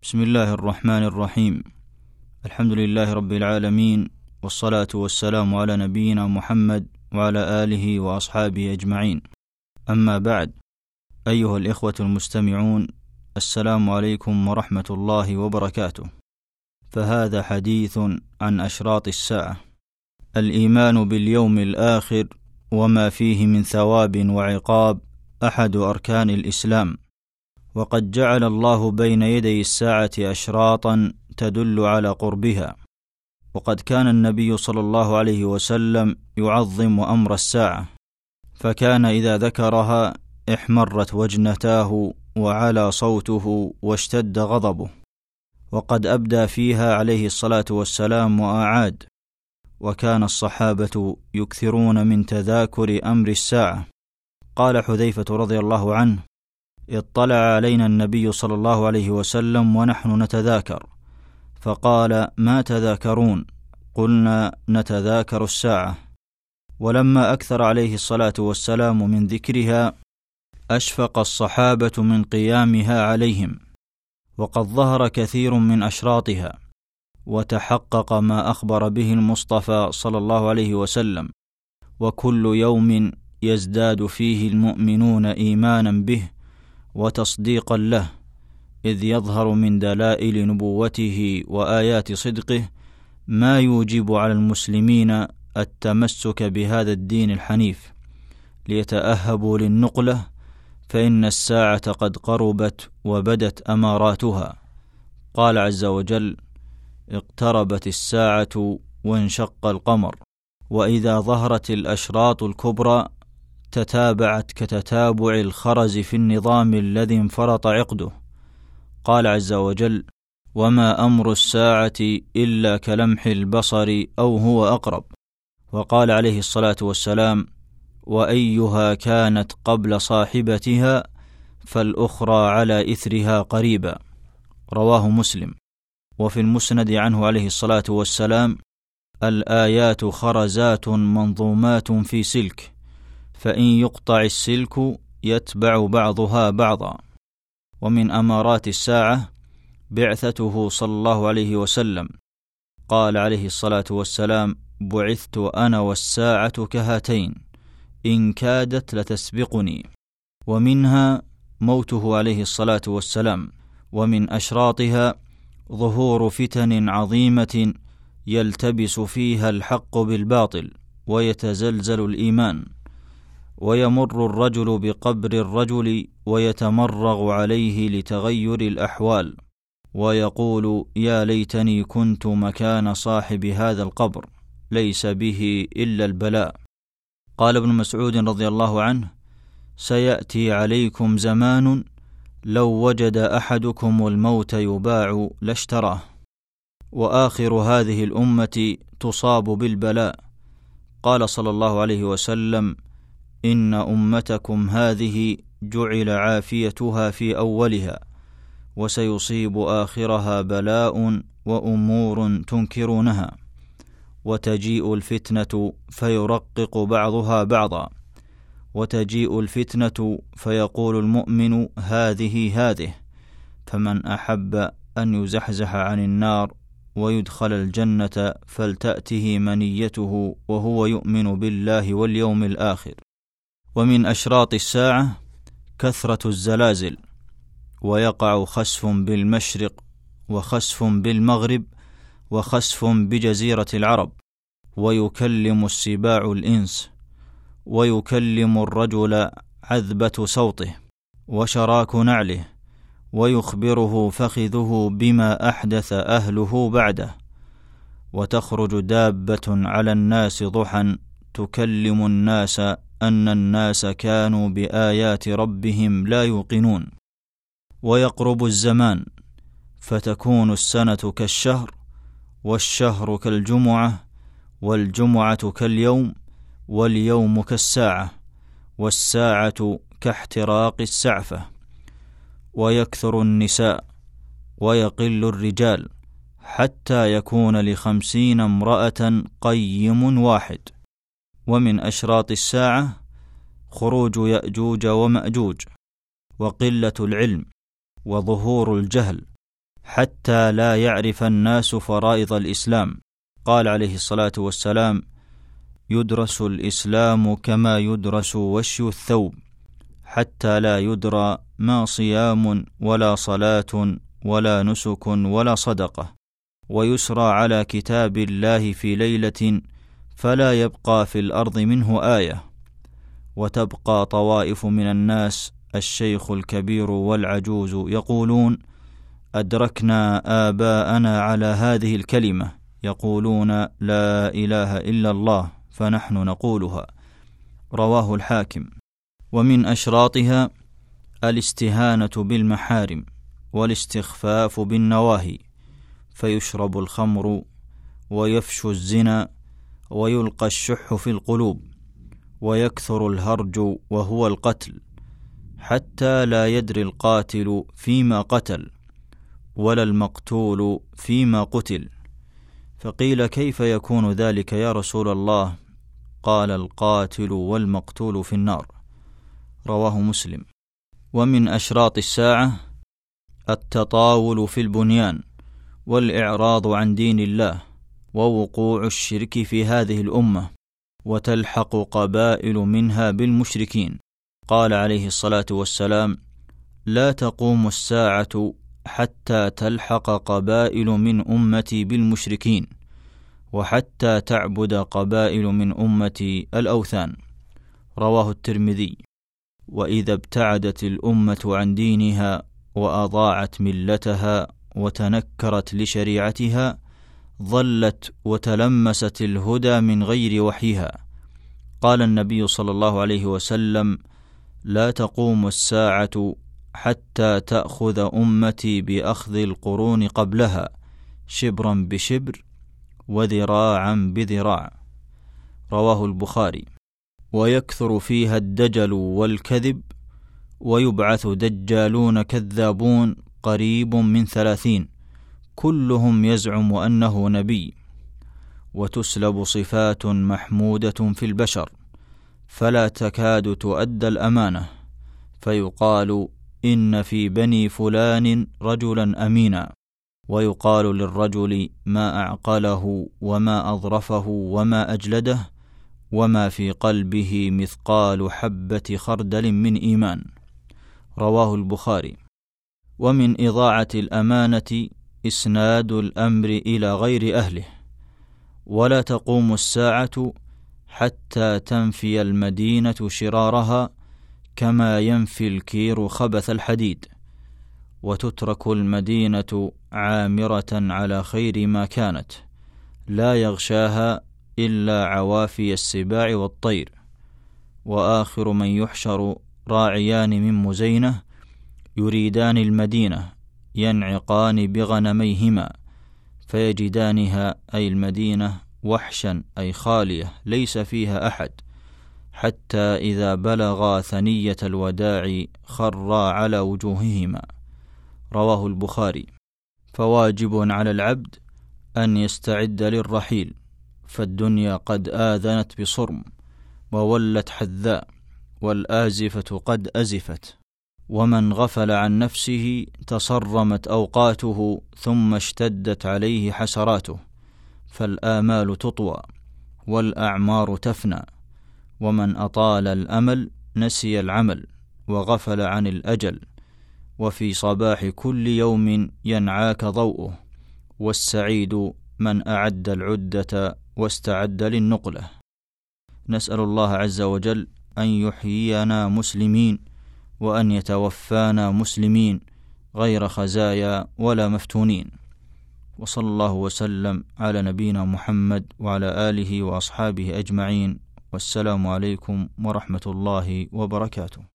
بسم الله الرحمن الرحيم. الحمد لله رب العالمين، والصلاة والسلام على نبينا محمد وعلى آله وأصحابه أجمعين. أما بعد، أيها الإخوة المستمعون، السلام عليكم ورحمة الله وبركاته. فهذا حديث عن أشراط الساعة. الإيمان باليوم الآخر وما فيه من ثواب وعقاب أحد أركان الإسلام، وقد جعل الله بين يدي الساعة أشراطا تدل على قربها، وقد كان النبي صلى الله عليه وسلم يعظم أمر الساعة، فكان إذا ذكرها احمرت وجنتاه وعلى صوته واشتد غضبه، وقد أبدى فيها عليه الصلاة والسلام وأعاد. وكان الصحابة يكثرون من تذاكر أمر الساعة. قال حذيفة رضي الله عنه: اطلع علينا النبي صلى الله عليه وسلم ونحن نتذاكر، فقال: ما تذاكرون؟ قلنا: نتذاكر الساعة. ولما أكثر عليه الصلاة والسلام من ذكرها أشفق الصحابة من قيامها عليهم، وقد ظهر كثير من أشراطها، وتحقق ما أخبر به المصطفى صلى الله عليه وسلم: وكل يوم يزداد فيه المؤمنون إيمانا به وتصديقا له، إذ يظهر من دلائل نبوته وآيات صدقه ما يوجب على المسلمين التمسك بهذا الدين الحنيف، ليتأهبوا للنقلة، فإن الساعة قد قربت وبدت أماراتها. قال عز وجل: اقتربت الساعة وانشق القمر. وإذا ظهرت الأشراط الكبرى تتابعت كتتابع الخرز في النظام الذي انفرط عقده. قال عز وجل: وما أمر الساعة إلا كلمح البصر أو هو أقرب. وقال عليه الصلاة والسلام: وأيها كانت قبل صاحبتها فالأخرى على إثرها قريبا. رواه مسلم. وفي المسند عنه عليه الصلاة والسلام: الآيات خرزات منظومات في سلك، فإن يقطع السلك يتبع بعضها بعضا. ومن أمارات الساعة بعثته صلى الله عليه وسلم. قال عليه الصلاة والسلام: بعثت أنا والساعة كهاتين، إن كادت لتسبقني. ومنها موته عليه الصلاة والسلام. ومن أشراطها ظهور فتن عظيمة يلتبس فيها الحق بالباطل ويتزلزل الإيمان، ويمر الرجل بقبر الرجل ويتمرغ عليه لتغير الأحوال، ويقول: يا ليتني كنت مكان صاحب هذا القبر، ليس به إلا البلاء. قال ابن مسعود رضي الله عنه: سيأتي عليكم زمان لو وجد أحدكم الموت يباع لاشتراه. وآخر هذه الأمة تصاب بالبلاء. قال صلى الله عليه وسلم: إن أمتكم هذه جعل عافيتها في أولها، وسيصيب آخرها بلاء وأمور تنكرونها، وتجيء الفتنة فيرقق بعضها بعضا، وتجيء الفتنة فيقول المؤمن: هذه، فمن أحب أن يزحزح عن النار ويدخل الجنة فلتأته منيته وهو يؤمن بالله واليوم الآخر. ومن أشراط الساعة كثرة الزلازل، ويقع خسف بالمشرق وخسف بالمغرب وخسف بجزيرة العرب، ويكلم السباع الإنس، ويكلم الرجل عذبة صوته وشراك نعله، ويخبره فخذه بما أحدث أهله بعده، وتخرج دابة على الناس ضحى تكلم الناس أن الناس كانوا بآيات ربهم لا يوقنون. ويقرب الزمان فتكون السنة كالشهر، والشهر كالجمعة، والجمعة كاليوم، واليوم كالساعة، والساعة كاحتراق السعفة. ويكثر النساء ويقل الرجال، حتى يكون ل50 امرأة قيم واحد. ومن أشراط الساعة خروج يأجوج ومأجوج، وقلة العلم، وظهور الجهل، حتى لا يعرف الناس فرائض الإسلام. قال عليه الصلاة والسلام: يدرس الإسلام كما يدرس وشي الثوب، حتى لا يدرى ما صيام ولا صلاة ولا نسك ولا صدقة، ويسرى على كتاب الله في ليلة فلا يبقى في الأرض منه آية، وتبقى طوائف من الناس الشيخ الكبير والعجوز يقولون: أدركنا آباءنا على هذه الكلمة يقولون لا إله إلا الله فنحن نقولها. رواه الحاكم. ومن أشراطها الاستهانة بالمحارم والاستخفاف بالنواهي، فيشرب الخمر ويفشو الزنا ويلقى الشح في القلوب ويكثر الهرج وهو القتل، حتى لا يدري القاتل فيما قتل ولا المقتول فيما قتل. فقيل: كيف يكون ذلك يا رسول الله؟ قال: القاتل والمقتول في النار. رواه مسلم. ومن أشراط الساعة التطاول في البنيان والإعراض عن دين الله ووقوع الشرك في هذه الأمة، وتلحق قبائل منها بالمشركين. قال عليه الصلاة والسلام: لا تقوم الساعة حتى تلحق قبائل من أمتي بالمشركين، وحتى تعبد قبائل من أمتي الأوثان. رواه الترمذي. وإذا ابتعدت الأمة عن دينها وأضاعت ملتها وتنكرت لشريعتها ضلت وتلمست الهدى من غير وحيها. قال النبي صلى الله عليه وسلم: لا تقوم الساعة حتى تأخذ أمتي بأخذ القرون قبلها شبرا بشبر وذراعا بذراع. رواه البخاري. ويكثر فيها الدجل والكذب، ويبعث دجالون كذابون قريب من 30 كلهم يزعم أنه نبي، وتسلب صفات محمودة في البشر فلا تكاد تؤدى الأمانة، فيقال: إن في بني فلان رجلا أمينا، ويقال للرجل: ما أعقله وما أظرفه وما أجلده، وما في قلبه مثقال حبة خردل من إيمان. رواه البخاري. ومن إضاعة الأمانة إسناد الأمر إلى غير أهله، ولا تقوم الساعة حتى تنفي المدينة شرارها كما ينفي الكير خبث الحديد، وتترك المدينة عامرة على خير ما كانت، لا يغشاها إلا عوافي السباع والطير. وآخر من يحشر راعيان من مزينة يريدان المدينة ينعقان بغنميهما فيجدانها أي المدينة وحشا أي خالية ليس فيها أحد، حتى إذا بلغا ثنية الوداع خرا على وجوههما. رواه البخاري. فواجب على العبد أن يستعد للرحيل، فالدنيا قد آذنت بصرم وولت حذاء، والآزفة قد أزفت، ومن غفل عن نفسه تصرمت أوقاته ثم اشتدت عليه حسراته، فالآمال تطوى والأعمار تفنى، ومن أطال الأمل نسي العمل وغفل عن الأجل، وفي صباح كل يوم ينعاك ضوءه، والسعيد من أعد العدة واستعد للنقلة. نسأل الله عز وجل أن يحيينا مسلمين، وأن يتوفانا مسلمين غير خزايا ولا مفتونين. وصلى الله وسلم على نبينا محمد وعلى آله وأصحابه أجمعين، والسلام عليكم ورحمة الله وبركاته.